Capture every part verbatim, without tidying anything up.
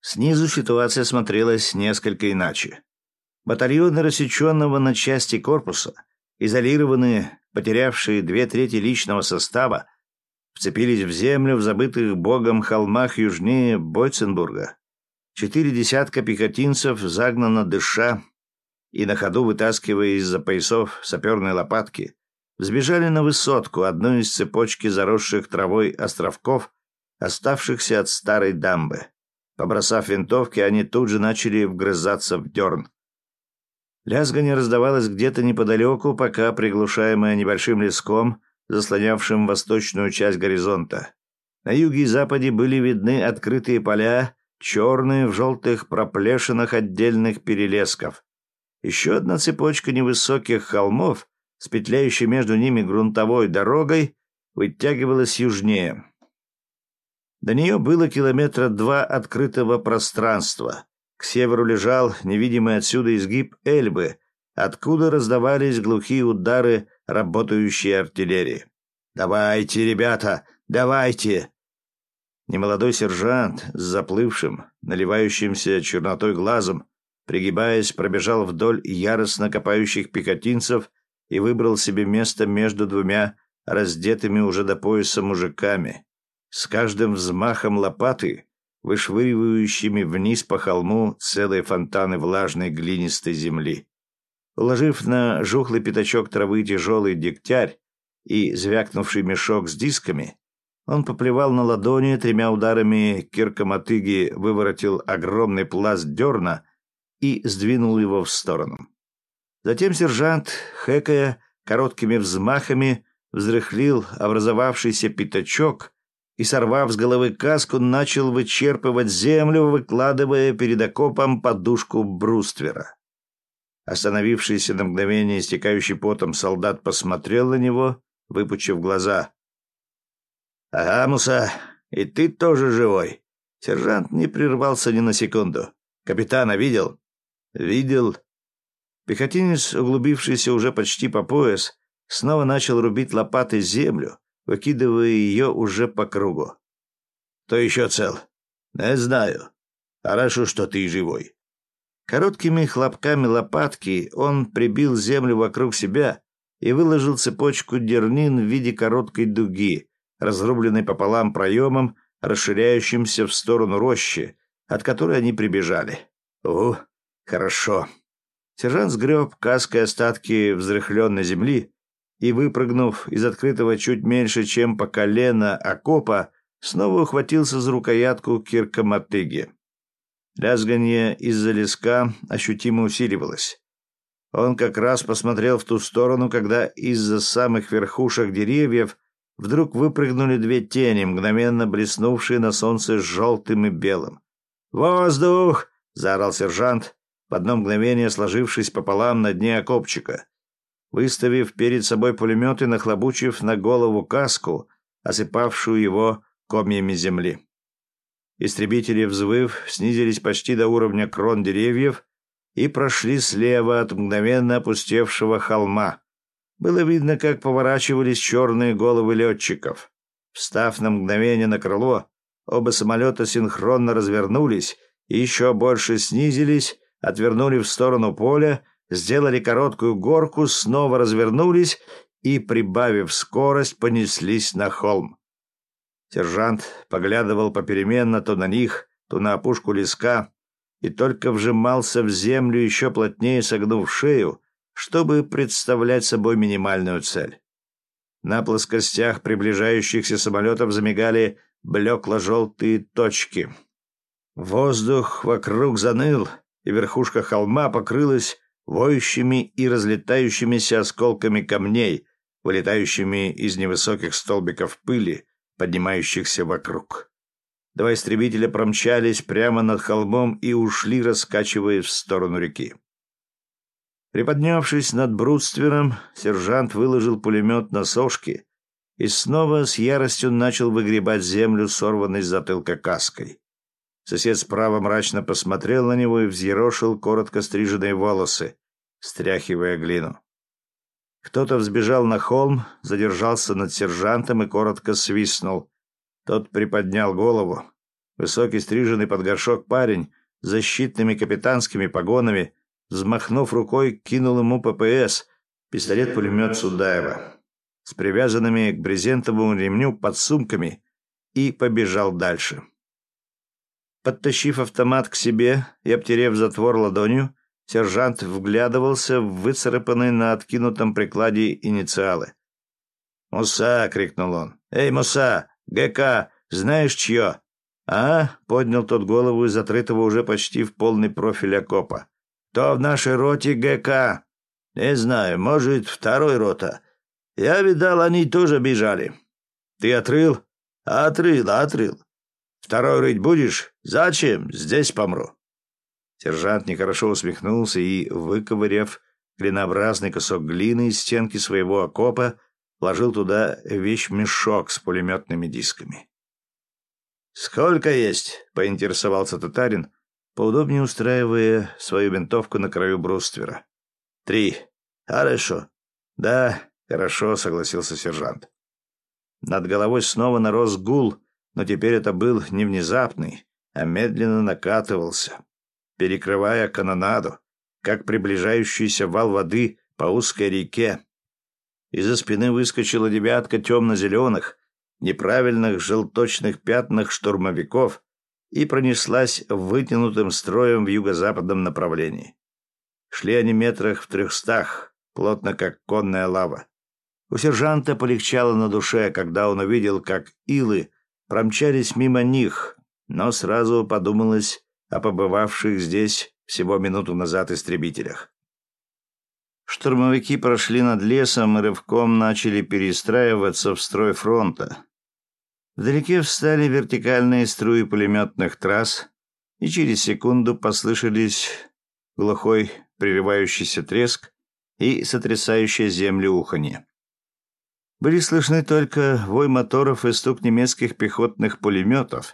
Снизу ситуация смотрелась несколько иначе. Батальоны рассеченного на части корпуса, изолированные, потерявшие две трети личного состава, вцепились в землю в забытых богом холмах южнее Бойценбурга. Четыре десятка пехотинцев, загнанно дыша и на ходу вытаскивая из-за поясов саперные лопатки, взбежали на высотку, одну из цепочки заросших травой островков, оставшихся от старой дамбы. Побросав винтовки, они тут же начали вгрызаться в дерн. Лязганье раздавалось где-то неподалеку, пока приглушаемое небольшим леском, заслонявшим восточную часть горизонта. На юге и западе были видны открытые поля, черные в желтых проплешинах отдельных перелесков. Еще одна цепочка невысоких холмов, с петляющей между ними грунтовой дорогой, вытягивалась южнее. До нее было километра два открытого пространства. К северу лежал невидимый отсюда изгиб Эльбы, откуда раздавались глухие удары работающей артиллерии. «Давайте, ребята, давайте!» Немолодой сержант с заплывшим, наливающимся чернотой глазом, пригибаясь, пробежал вдоль яростно копающих пехотинцев и выбрал себе место между двумя раздетыми уже до пояса мужиками, с каждым взмахом лопаты, вышвыривающими вниз по холму целые фонтаны влажной глинистой земли. Уложив на жухлый пятачок травы тяжелый дегтярь и звякнувший мешок с дисками, он поплевал на ладони, тремя ударами кирка-мотыги выворотил огромный пласт дерна и сдвинул его в сторону. Затем сержант, хэкая короткими взмахами, взрыхлил образовавшийся пятачок и, сорвав с головы каску, начал вычерпывать землю, выкладывая перед окопом подушку бруствера. Остановившийся на мгновение истекающий потом солдат посмотрел на него, выпучив глаза. «Ага, Муса, и ты тоже живой». Сержант не прервался ни на секунду. «Капитана видел?» «Видел». Пехотинец, углубившийся уже почти по пояс, снова начал рубить лопатой землю, выкидывая ее уже по кругу. «Кто еще цел?» «Не знаю. Хорошо, что ты живой». Короткими хлопками лопатки он прибил землю вокруг себя и выложил цепочку дернин в виде короткой дуги, разрубленной пополам проемом, расширяющимся в сторону рощи, от которой они прибежали. «О, хорошо». Сержант сгреб каской остатки взрыхленной земли и, выпрыгнув из открытого чуть меньше, чем по колено окопа, снова ухватился за рукоятку кирка-мотыги. Лязганье из-за леска ощутимо усиливалось. Он как раз посмотрел в ту сторону, когда из-за самых верхушек деревьев вдруг выпрыгнули две тени, мгновенно блеснувшие на солнце желтым и белым. «Воздух!» — заорал сержант, в одно мгновение сложившись пополам на дне окопчика. Выставив перед собой пулемет и нахлобучив на голову каску, осыпавшую его комьями земли. Истребители, взвыв, снизились почти до уровня крон деревьев и прошли слева от мгновенно опустевшего холма. Было видно, как поворачивались черные головы летчиков. Встав на мгновение на крыло, оба самолета синхронно развернулись и еще больше снизились, отвернули в сторону поля, сделали короткую горку, снова развернулись и, прибавив скорость, понеслись на холм. Сержант поглядывал попеременно то на них, то на опушку леска и только вжимался в землю, еще плотнее согнув шею, чтобы представлять собой минимальную цель. На плоскостях приближающихся самолетов замигали блекло-желтые точки. Воздух вокруг заныл, и верхушка холма покрылась воющими и разлетающимися осколками камней, вылетающими из невысоких столбиков пыли, поднимающихся вокруг. Два истребителя промчались прямо над холмом и ушли, раскачиваясь в сторону реки. Приподнявшись над бруствером, сержант выложил пулемет на сошки и снова с яростью начал выгребать землю, сорванной с затылка каской. Сосед справа мрачно посмотрел на него и взъерошил коротко стриженные волосы, стряхивая глину. Кто-то взбежал на холм, задержался над сержантом и коротко свистнул. Тот приподнял голову. Высокий, стриженный под горшок парень с защитными капитанскими погонами, взмахнув рукой, кинул ему ППС, пистолет-пулемет Судаева, с привязанными к брезентовому ремню подсумками, и побежал дальше. Подтащив автомат к себе и обтерев затвор ладонью, сержант вглядывался в выцарапанные на откинутом прикладе инициалы. «Муса!» — крикнул он. «Эй, Муса! ГК! Знаешь, чье?» «А?» — поднял тот голову из отрытого уже почти в полный профиль окопа. «Кто в нашей роте ГК?» «Не знаю, может, второй рота. Я видал, они тоже бежали». «Ты отрыл?» «Отрыл, отрыл. Второй рыть будешь? Зачем? Здесь помру». Сержант нехорошо усмехнулся и, выковыряв клинообразный кусок глины из стенки своего окопа, вложил туда вещмешок с пулеметными дисками. «Сколько есть?» — поинтересовался татарин, поудобнее устраивая свою винтовку на краю бруствера. «Три. Хорошо». «Да, хорошо», — согласился сержант. Над головой снова нарос гул, но теперь это был не внезапный, а медленно накатывался, перекрывая канонаду, как приближающийся вал воды по узкой реке. Из-за спины выскочила девятка темно-зеленых, неправильных желточных пятнах штурмовиков и пронеслась вытянутым строем в юго-западном направлении. Шли они метрах в трехстах, плотно как конная лава. У сержанта полегчало на душе, когда он увидел, как илы промчались мимо них, но сразу подумалось о побывавших здесь всего минуту назад истребителях. Штурмовики прошли над лесом и рывком начали перестраиваться в строй фронта. Вдалеке встали вертикальные струи пулеметных трасс, и через секунду послышались глухой прерывающийся треск и сотрясающее землю уханье. Были слышны только вой моторов и стук немецких пехотных пулеметов.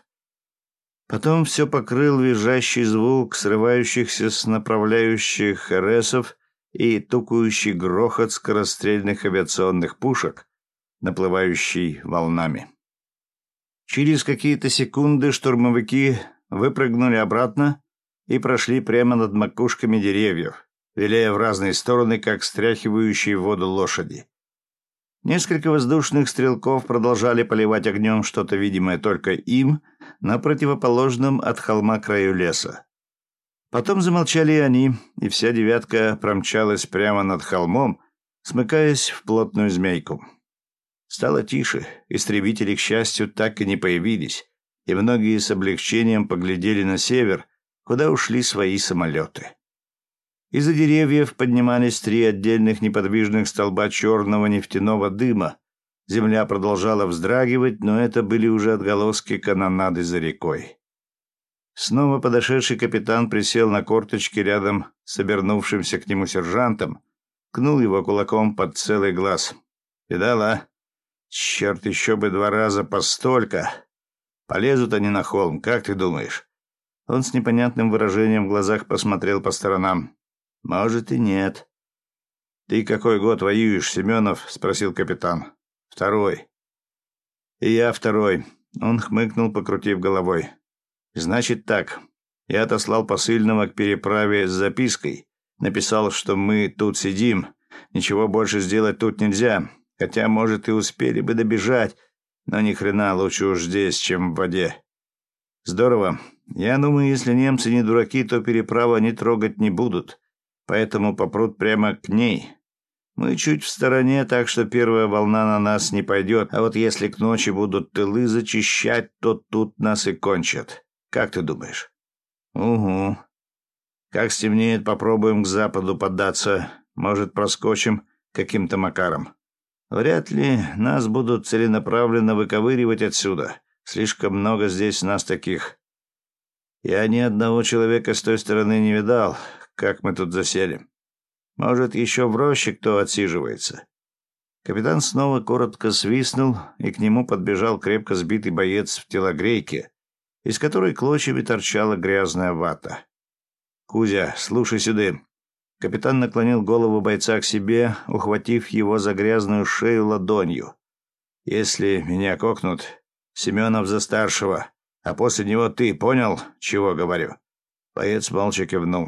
Потом все покрыл визжащий звук срывающихся с направляющих РСов и тукающий грохот скорострельных авиационных пушек, наплывающий волнами. Через какие-то секунды штурмовики выпрыгнули обратно и прошли прямо над макушками деревьев, виляя в разные стороны, как стряхивающие воду лошади. Несколько воздушных стрелков продолжали поливать огнем что-то видимое только им на противоположном от холма краю леса. Потом замолчали и они, и вся девятка промчалась прямо над холмом, смыкаясь в плотную змейку. Стало тише, истребители, к счастью, так и не появились, и многие с облегчением поглядели на север, куда ушли свои самолеты. Из-за деревьев поднимались три отдельных неподвижных столба черного нефтяного дыма. Земля продолжала вздрагивать, но это были уже отголоски канонады за рекой. Снова подошедший капитан присел на корточки рядом с обернувшимся к нему сержантом, ткнул его кулаком под целый глаз. «Видал, а? Черт, еще бы два раза по столько! Полезут они на холм, как ты думаешь?» Он с непонятным выражением в глазах посмотрел по сторонам. «Может и нет». «Ты какой год воюешь, Семенов?» — спросил капитан. «Второй». «И я второй». Он хмыкнул, покрутив головой. «Значит так. Я отослал посыльного к переправе с запиской. Написал, что мы тут сидим. Ничего больше сделать тут нельзя. Хотя, может, и успели бы добежать. Но ни хрена лучше уж здесь, чем в воде». «Здорово. Я думаю, если немцы не дураки, то переправу они трогать не будут. Поэтому попрут прямо к ней. Мы чуть в стороне, так что первая волна на нас не пойдет, а вот если к ночи будут тылы зачищать, то тут нас и кончат. Как ты думаешь?» «Угу. Как стемнеет, попробуем к западу поддаться. Может, проскочим каким-то макаром. Вряд ли нас будут целенаправленно выковыривать отсюда. Слишком много здесь нас таких. Я ни одного человека с той стороны не видал, как мы тут засели. Может, еще в роще кто отсиживается». Капитан снова коротко свистнул, и к нему подбежал крепко сбитый боец в телогрейке, из которой клочьями торчала грязная вата. «Кузя, слушай сюда». Капитан наклонил голову бойца к себе, ухватив его за грязную шею ладонью. «Если меня кокнут, Семенов за старшего, А после него ты понял, чего говорю?» Боец молча кивнул.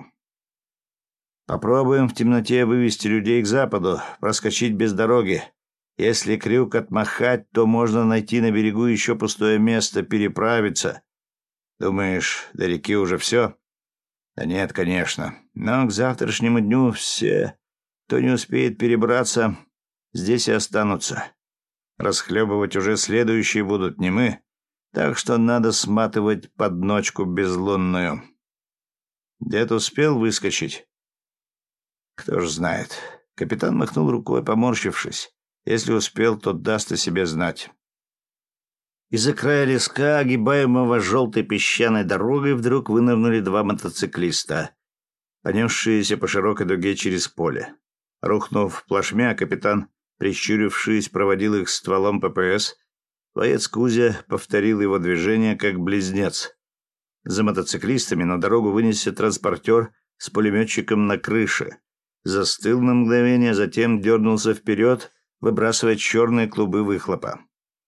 «Попробуем в темноте вывести людей к западу, проскочить без дороги. Если крюк отмахать, то можно найти на берегу еще пустое место, переправиться. Думаешь, до реки уже все?» «Да нет, конечно. Но к завтрашнему дню все, кто не успеет перебраться, здесь и останутся. Расхлебывать уже следующие будут не мы, так что надо сматывать под ночку безлунную». «Дед успел выскочить?» «Кто ж знает». Капитан махнул рукой, поморщившись. «Если успел, то даст о себе знать». Из-за края леска, огибаемого желтой песчаной дорогой, вдруг вынырнули два мотоциклиста, понесшиеся по широкой дуге через поле. Рухнув плашмя, капитан, прищурившись, проводил их стволом ППС. Боец Кузя повторил его движение как близнец. За мотоциклистами на дорогу вынесся транспортер с пулеметчиком на крыше. Застыл на мгновение, затем дернулся вперед, выбрасывая черные клубы выхлопа.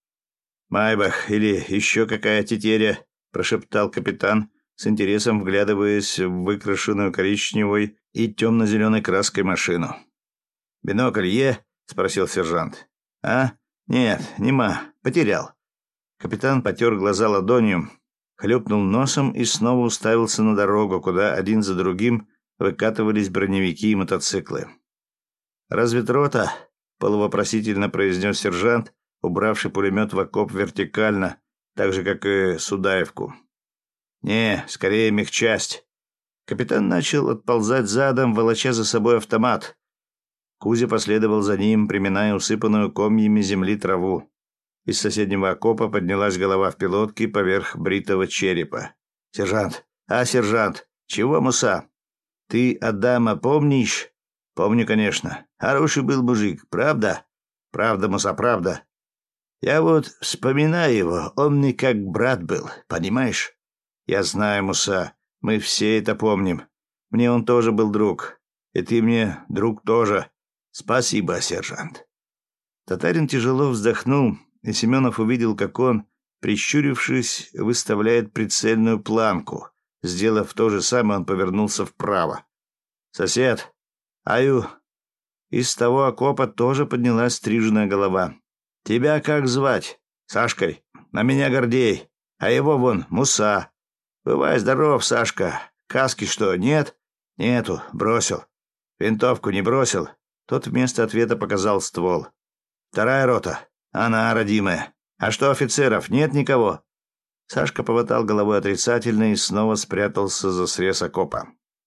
«Майбах или еще какая тетеря», — прошептал капитан, с интересом вглядываясь в выкрашенную коричневой и темно-зеленой краской машину. «Бинокль е?» — спросил сержант. «А? Нет, нема. Потерял». Капитан потер глаза ладонью, хлюпнул носом и снова уставился на дорогу, куда один за другим выкатывались броневики и мотоциклы. «Разведрота?» — полувопросительно произнес сержант, убравший пулемет в окоп вертикально, так же, как и Судаевку. «Не, скорее мехчасть». Капитан начал отползать задом, волоча за собой автомат. Кузя последовал за ним, приминая усыпанную комьями земли траву. Из соседнего окопа поднялась голова в пилотке поверх бритого черепа. «Сержант! А, сержант! Чего, муса? Ты Адама помнишь?» «Помню, конечно. Хороший был мужик, правда?» «Правда, муса, правда. Я вот вспоминаю его, он мне как брат был, понимаешь?» «Я знаю, муса, мы все это помним. Мне он тоже был друг. И ты мне друг тоже. Спасибо, сержант». Татарин тяжело вздохнул, и Семенов увидел, как он, прищурившись, выставляет прицельную планку. Сделав то же самое, он повернулся вправо. «Сосед, аю!» Из того окопа тоже поднялась стриженная голова. «Тебя как звать?» «Сашкой. На меня Гордей. А его вон Муса. Бывай здоров, Сашка. Каски что, нет?» «Нету. Бросил». «Винтовку не бросил?» Тот вместо ответа показал ствол. «Вторая рота. Она, родимая. А что, офицеров? Нет никого?» Сашка поватал головой отрицательно и снова спрятался за срез окопа.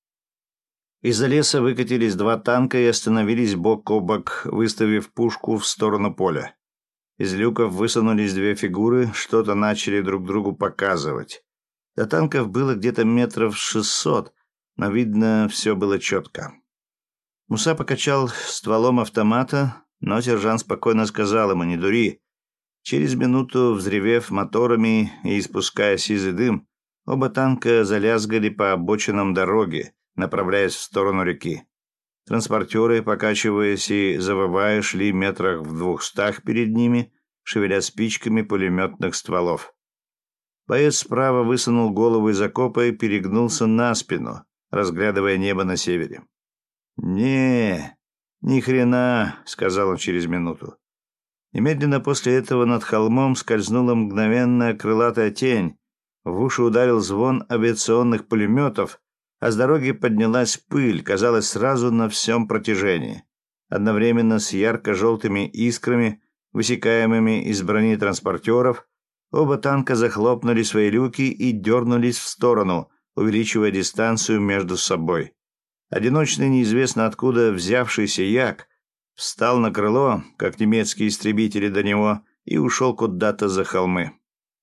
Из-за леса выкатились два танка и остановились бок о бок, выставив пушку в сторону поля. Из люков высунулись две фигуры, что-то начали друг другу показывать. До танков было где-то метров шестьсот, но видно, все было четко. Муса покачал стволом автомата, но сержант спокойно сказал ему: «Не дури». Через минуту, взревев моторами и испуская сизый дым, оба танка залязгали по обочинам дороги, направляясь в сторону реки. Транспортеры, покачиваясь и завывая, шли метрах в двухстах перед ними, шевеля спичками пулеметных стволов. Боец справа высунул голову из окопа и перегнулся на спину, разглядывая небо на севере. «Не, ни хрена», — сказал он через минуту. Немедленно после этого над холмом скользнула мгновенная крылатая тень, в уши ударил звон авиационных пулеметов, а с дороги поднялась пыль, казалось, сразу на всем протяжении. Одновременно с ярко-желтыми искрами, высекаемыми из брони транспортеров, оба танка захлопнули свои люки и дернулись в сторону, увеличивая дистанцию между собой. Одиночный, неизвестно откуда взявшийся як встал на крыло, как немецкие истребители до него, и ушел куда-то за холмы.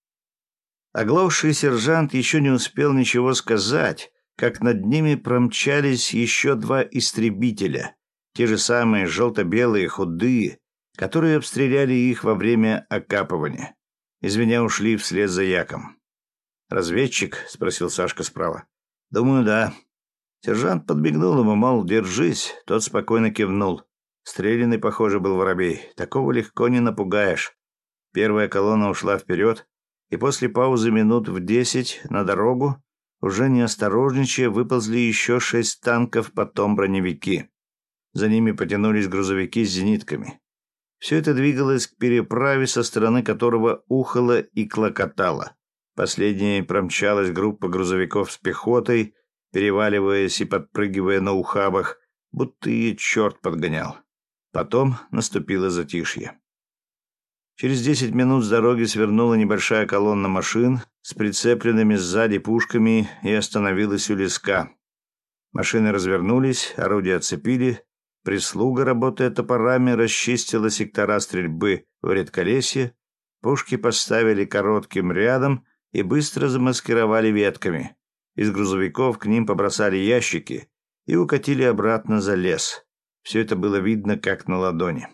Оглохший сержант еще не успел ничего сказать, как над ними промчались еще два истребителя, те же самые желто-белые, худые, которые обстреляли их во время окапывания. Извиня, ушли вслед за яком. «Разведчик?» — спросил Сашка справа. «Думаю, да». Сержант подбегнул ему, мол, держись. Тот спокойно кивнул. Стрелянный, похоже, был воробей. Такого легко не напугаешь. Первая колонна ушла вперед, и после паузы минут в десять на дорогу, уже не осторожничая, выползли еще шесть танков, потом броневики. За ними потянулись грузовики с зенитками. Все это двигалось к переправе, со стороны которого ухало и клокотало. Последней промчалась группа грузовиков с пехотой, переваливаясь и подпрыгивая на ухабах, будто и черт подгонял. Потом наступило затишье. Через десять минут с дороги свернула небольшая колонна машин с прицепленными сзади пушками и остановилась у леска. Машины развернулись, орудия отцепили, прислуга, работая топорами, расчистила сектора стрельбы в редколесье, пушки поставили коротким рядом и быстро замаскировали ветками. Из грузовиков к ним побросали ящики и укатили обратно за лес. Все это было видно как на ладони.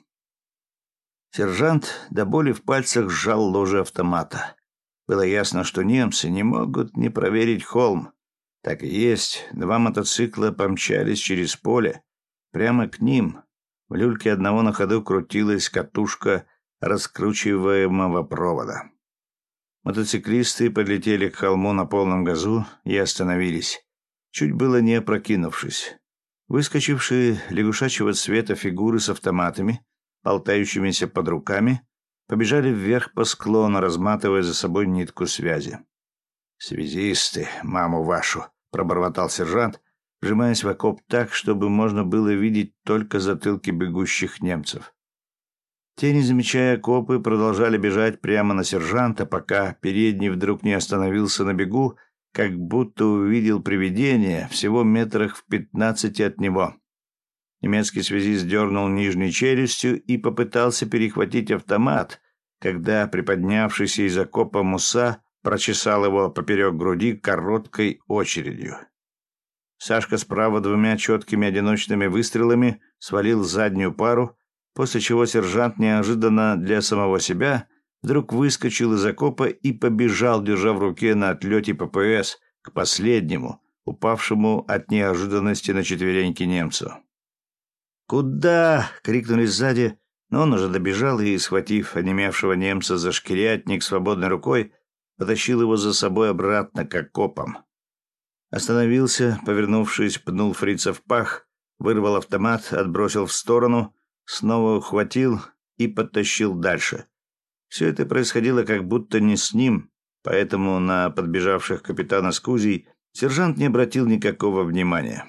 Сержант до боли в пальцах сжал ложе автомата. Было ясно, что немцы не могут не проверить холм. Так и есть, два мотоцикла помчались через поле. Прямо к ним. В люльке одного на ходу крутилась катушка раскручиваемого провода. Мотоциклисты подлетели к холму на полном газу и остановились, чуть было не опрокинувшись. Выскочившие лягушачьего цвета фигуры с автоматами, болтающимися под руками, побежали вверх по склону, разматывая за собой нитку связи. «Связисты, маму вашу!» — пробормотал сержант, вжимаясь в окоп так, чтобы можно было видеть только затылки бегущих немцев. Те, не замечая окопы, продолжали бежать прямо на сержанта, пока передний вдруг не остановился на бегу, как будто увидел привидение всего метрах в пятнадцати от него. Немецкий связист дернул нижней челюстью и попытался перехватить автомат, когда приподнявшийся из окопа Муса прочесал его поперек груди короткой очередью. Сашка справа двумя четкими одиночными выстрелами свалил заднюю пару, после чего сержант неожиданно для самого себя вдруг выскочил из окопа и побежал, держа в руке на отлете ППС, к последнему, упавшему от неожиданности на четвереньки немцу. «Куда?» — крикнули сзади, но он уже добежал и, схватив онемевшего немца за шкирятник свободной рукой, потащил его за собой обратно к окопам. Остановился, повернувшись, пнул фрица в пах, вырвал автомат, отбросил в сторону, снова ухватил и подтащил дальше. Все это происходило как будто не с ним, поэтому на подбежавших капитана с Кузей сержант не обратил никакого внимания.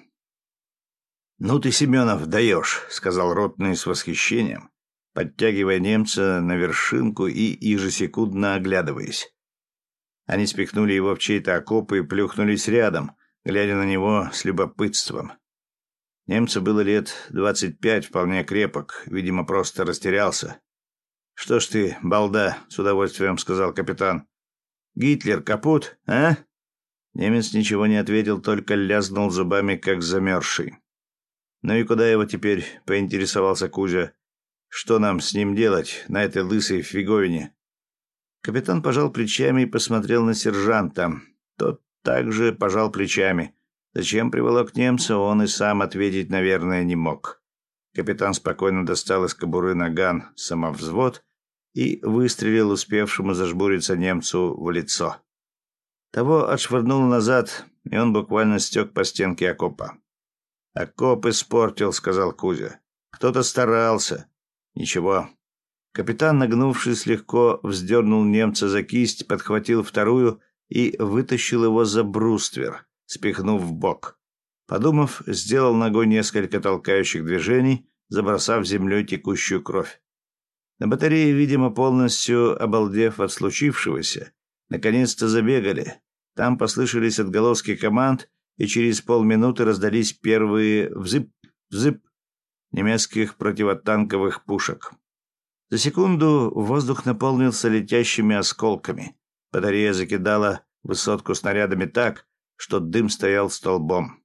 «Ну ты, Семенов, даешь», — сказал ротный с восхищением, подтягивая немца на вершинку и ежесекундно оглядываясь. Они спихнули его в чей-то окоп и плюхнулись рядом, глядя на него с любопытством. Немцу было лет двадцать пять, вполне крепок, видимо, просто растерялся. «Что ж ты, балда», — с удовольствием сказал капитан. «Гитлер капут, а?» Немец ничего не ответил, только лязнул зубами, как замерзший. «Ну и куда его теперь?» — поинтересовался Кузя. «Что нам с ним делать, на этой лысой фиговине?» Капитан пожал плечами и посмотрел на сержанта. Тот также пожал плечами. Зачем приволок немца, он и сам ответить, наверное, не мог. Капитан спокойно достал из кобуры наган самовзвод и выстрелил успевшему зажмуриться немцу в лицо. Того отшвырнул назад, и он буквально стек по стенке окопа. «Окоп испортил», — сказал Кузя. «Кто-то старался». «Ничего». Капитан, нагнувшись, легко вздернул немца за кисть, подхватил вторую и вытащил его за бруствер, спихнув в бок. Подумав, сделал ногой несколько толкающих движений, забросав землей текущую кровь. На батарее, видимо, полностью обалдев от случившегося, наконец-то забегали. Там послышались отголоски команд, и через полминуты раздались первые взып-взып немецких противотанковых пушек. За секунду воздух наполнился летящими осколками. Батарея закидала высотку снарядами так, что дым стоял столбом.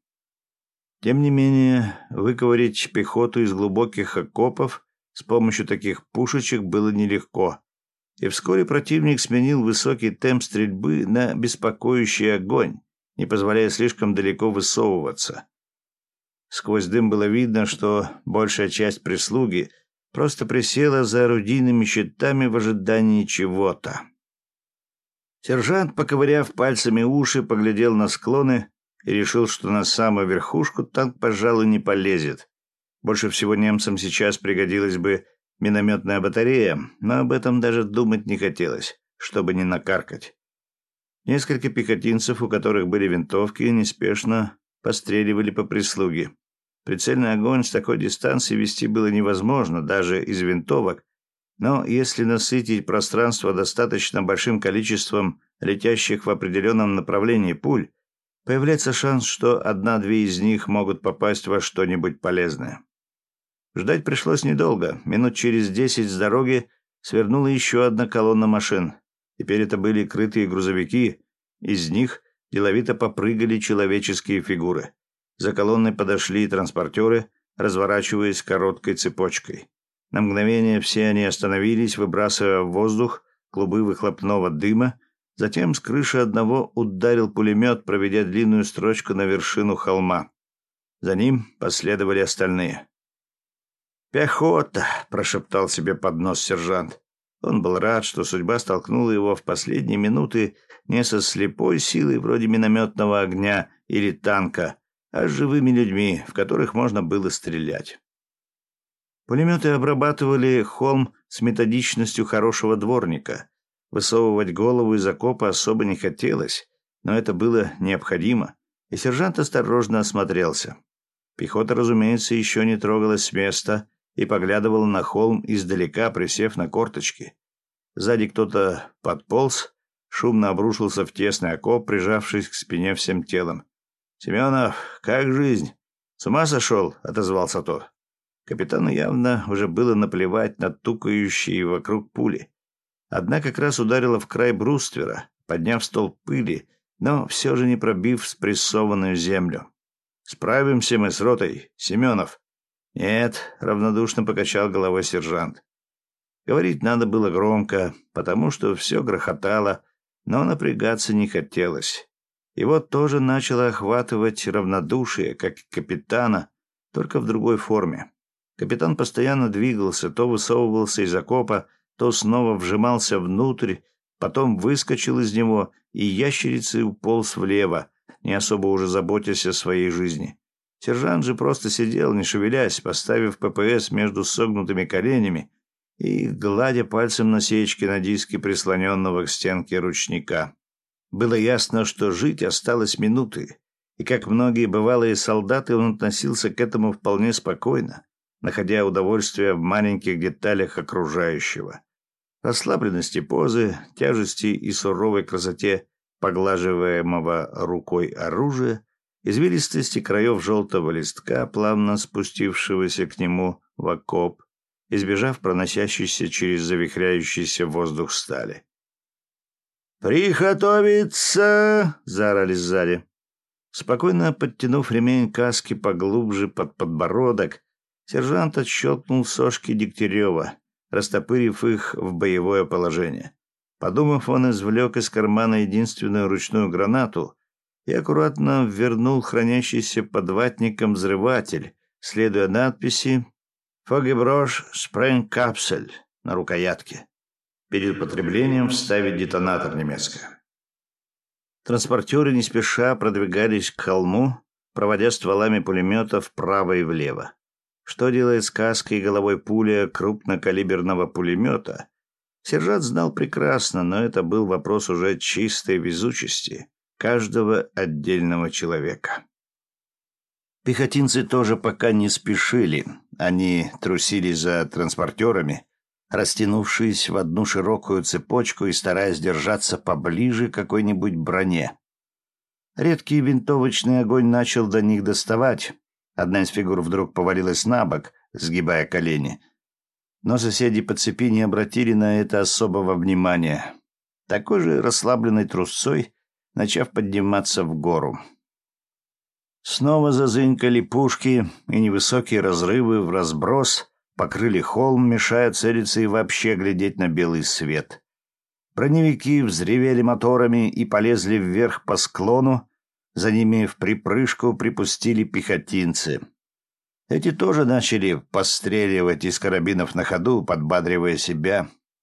Тем не менее, выковырять пехоту из глубоких окопов с помощью таких пушечек было нелегко, и вскоре противник сменил высокий темп стрельбы на беспокоящий огонь, не позволяя слишком далеко высовываться. Сквозь дым было видно, что большая часть прислуги просто присела за орудийными щитами в ожидании чего-то. Сержант, поковыряв пальцами уши, поглядел на склоны и решил, что на самую верхушку танк, пожалуй, не полезет. Больше всего немцам сейчас пригодилась бы минометная батарея, но об этом даже думать не хотелось, чтобы не накаркать. Несколько пехотинцев, у которых были винтовки, неспешно постреливали по прислуге. Прицельный огонь с такой дистанции вести было невозможно, даже из винтовок, но если насытить пространство достаточно большим количеством летящих в определенном направлении пуль, появляется шанс, что одна-две из них могут попасть во что-нибудь полезное. Ждать пришлось недолго. Минут через десять с дороги свернула еще одна колонна машин. Теперь это были крытые грузовики. Из них деловито попрыгали человеческие фигуры. За колонной подошли транспортеры, разворачиваясь короткой цепочкой. На мгновение все они остановились, выбрасывая в воздух клубы выхлопного дыма. Затем с крыши одного ударил пулемет, проведя длинную строчку на вершину холма. За ним последовали остальные. «Пехота!» — прошептал себе под нос сержант. Он был рад, что судьба столкнула его в последние минуты не со слепой силой вроде минометного огня или танка, а с живыми людьми, в которых можно было стрелять. Пулеметы обрабатывали холм с методичностью хорошего дворника. Высовывать голову из окопа особо не хотелось, но это было необходимо, и сержант осторожно осмотрелся. Пехота, разумеется, еще не трогалась с места и поглядывала на холм издалека, присев на корточки. Сзади кто-то подполз, шумно обрушился в тесный окоп, прижавшись к спине всем телом. «Семенов, как жизнь? С ума сошел?» — отозвался тот. Капитану явно уже было наплевать на тукающие вокруг пули. Одна как раз ударила в край бруствера, подняв столб пыли, но все же не пробив спрессованную землю. «Справимся мы с ротой, Семенов». «Нет», — равнодушно покачал головой сержант. Говорить надо было громко, потому что все грохотало, но напрягаться не хотелось. Его тоже начало охватывать равнодушие, как и капитана, только в другой форме. Капитан постоянно двигался, то высовывался из окопа, то снова вжимался внутрь, потом выскочил из него и ящерицей уполз влево, не особо уже заботясь о своей жизни. Сержант же просто сидел, не шевелясь, поставив ППС между согнутыми коленями и гладя пальцем насечки на диске прислоненного к стенке ручника. Было ясно, что жить осталось минуты, и, как многие бывалые солдаты, он относился к этому вполне спокойно, находя удовольствие в маленьких деталях окружающего. Расслабленности позы, тяжести и суровой красоте поглаживаемого рукой оружия, извилистости краев желтого листка, плавно спустившегося к нему в окоп, избежав проносящийся через завихряющийся воздух стали. «Приготовиться!» — заорали сзади. Спокойно подтянув ремень каски поглубже под подбородок, сержант отщелкнул сошки Дегтярева, растопырив их в боевое положение. Подумав, он извлек из кармана единственную ручную гранату и аккуратно вернул хранящийся под ватником взрыватель, следуя надписи «Фогеброш Спрэнкапсель» на рукоятке. Перед употреблением вставить детонатор немецкое. Транспортеры не спеша продвигались к холму, проводя стволами пулеметов вправо и влево. Что делает с каской и головой пуля крупнокалиберного пулемета, сержант знал прекрасно, но это был вопрос уже чистой везучести каждого отдельного человека. Пехотинцы тоже пока не спешили. Они трусили за транспортерами, растянувшись в одну широкую цепочку и стараясь держаться поближе к какой-нибудь броне. Редкий винтовочный огонь начал до них доставать. Одна из фигур вдруг повалилась на бок, сгибая колени. Но соседи по цепи не обратили на это особого внимания. Такой же расслабленной трусцой, начав подниматься в гору. Снова зазынькали пушки, и невысокие разрывы в разброс покрыли холм, мешая целиться и вообще глядеть на белый свет. Броневики взревели моторами и полезли вверх по склону, за ними в припрыжку припустили пехотинцы. Эти тоже начали постреливать из карабинов на ходу, подбадривая себя.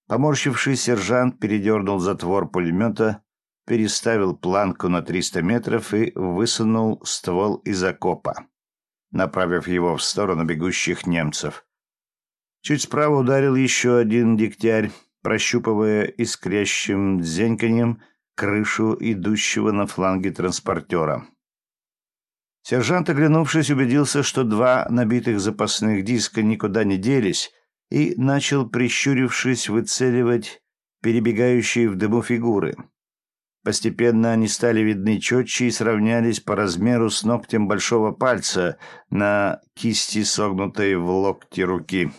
Поморщившись, сержант передернул затвор пулемета, переставил планку на триста метров и высунул ствол из окопа, направив его в сторону бегущих немцев. Чуть справа ударил еще один дегтярь, прощупывая искрящим дзеньканьем крышу идущего на фланге транспортера. Сержант, оглянувшись, убедился, что два набитых запасных диска никуда не делись, и начал, прищурившись, выцеливать перебегающие в дыму фигуры. Постепенно они стали видны четче и сравнялись по размеру с ногтем большого пальца на кисти, согнутой в локте руки.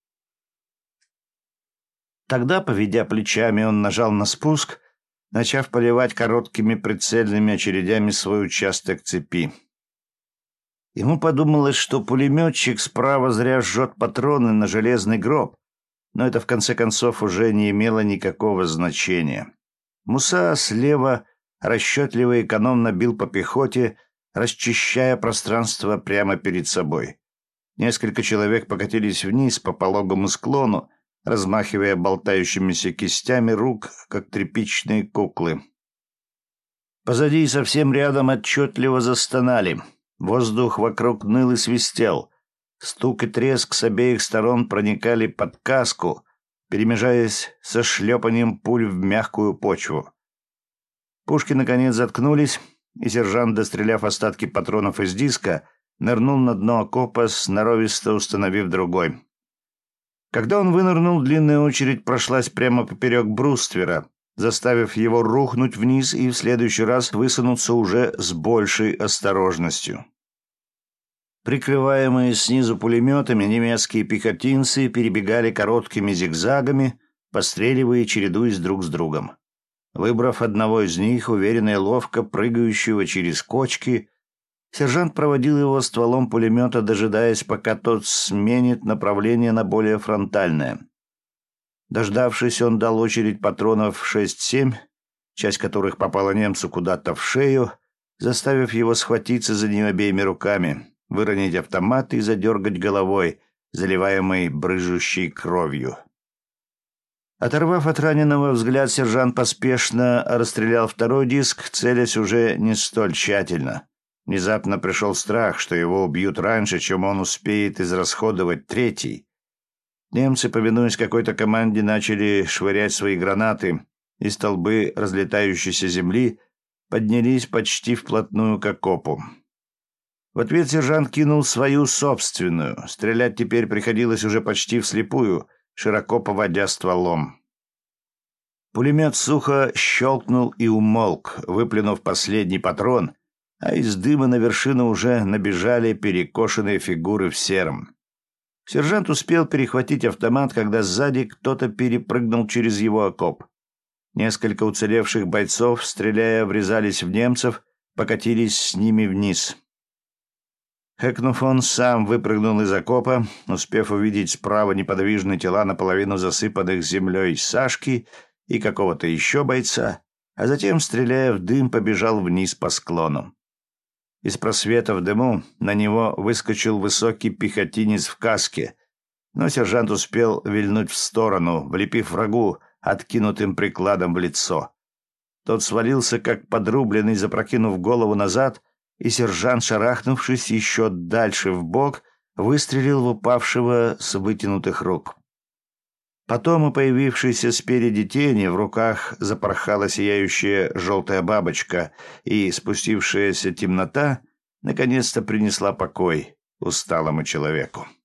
Тогда, поведя плечами, он нажал на спуск, начав поливать короткими прицельными очередями свой участок цепи. Ему подумалось, что пулеметчик справа зря жжет патроны на железный гроб, но это в конце концов уже не имело никакого значения. Муса слева расчетливо и экономно бил по пехоте, расчищая пространство прямо перед собой. Несколько человек покатились вниз по пологому склону, размахивая болтающимися кистями рук, как тряпичные куклы. Позади и совсем рядом отчетливо застонали. Воздух вокруг ныл и свистел. Стук и треск с обеих сторон проникали под каску, перемежаясь со шлепанием пуль в мягкую почву. Пушки наконец заткнулись, и сержант, достреляв остатки патронов из диска, нырнул на дно окопа, сноровисто установив другой. Когда он вынырнул, длинная очередь прошлась прямо поперек бруствера, заставив его рухнуть вниз и в следующий раз высунуться уже с большей осторожностью. Прикрываемые снизу пулеметами, немецкие пехотинцы перебегали короткими зигзагами, постреливая и чередуясь друг с другом. Выбрав одного из них, уверенно и ловко прыгающего через кочки, сержант проводил его стволом пулемета, дожидаясь, пока тот сменит направление на более фронтальное. Дождавшись, он дал очередь патронов шесть-семь, часть которых попала немцу куда-то в шею, заставив его схватиться за нее обеими руками, выронить автомат и задергать головой, заливаемой брыжущей кровью. Оторвав от раненого взгляд, сержант поспешно расстрелял второй диск, целясь уже не столь тщательно. Внезапно пришел страх, что его убьют раньше, чем он успеет израсходовать третий. Немцы, повинуясь какой-то команде, начали швырять свои гранаты, и столбы разлетающейся земли поднялись почти вплотную к окопу. В ответ сержант кинул свою собственную. Стрелять теперь приходилось уже почти вслепую, широко поводя стволом. Пулемет сухо щелкнул и умолк, выплюнув последний патрон, а из дыма на вершину уже набежали перекошенные фигуры в сером. Сержант успел перехватить автомат, когда сзади кто-то перепрыгнул через его окоп. Несколько уцелевших бойцов, стреляя, врезались в немцев, покатились с ними вниз. Хэкнув, он сам выпрыгнул из окопа, успев увидеть справа неподвижные тела наполовину засыпанных землей Сашки и какого-то еще бойца, а затем, стреляя в дым, побежал вниз по склону. Из просвета в дыму на него выскочил высокий пехотинец в каске, но сержант успел вильнуть в сторону, влепив врагу откинутым прикладом в лицо. Тот свалился, как подрубленный, запрокинув голову назад, и сержант, шарахнувшись еще дальше вбок, выстрелил в упавшего с вытянутых рук. Потом и появившейся спереди тени в руках запорхала сияющая желтая бабочка, и спустившаяся темнота наконец-то принесла покой усталому человеку.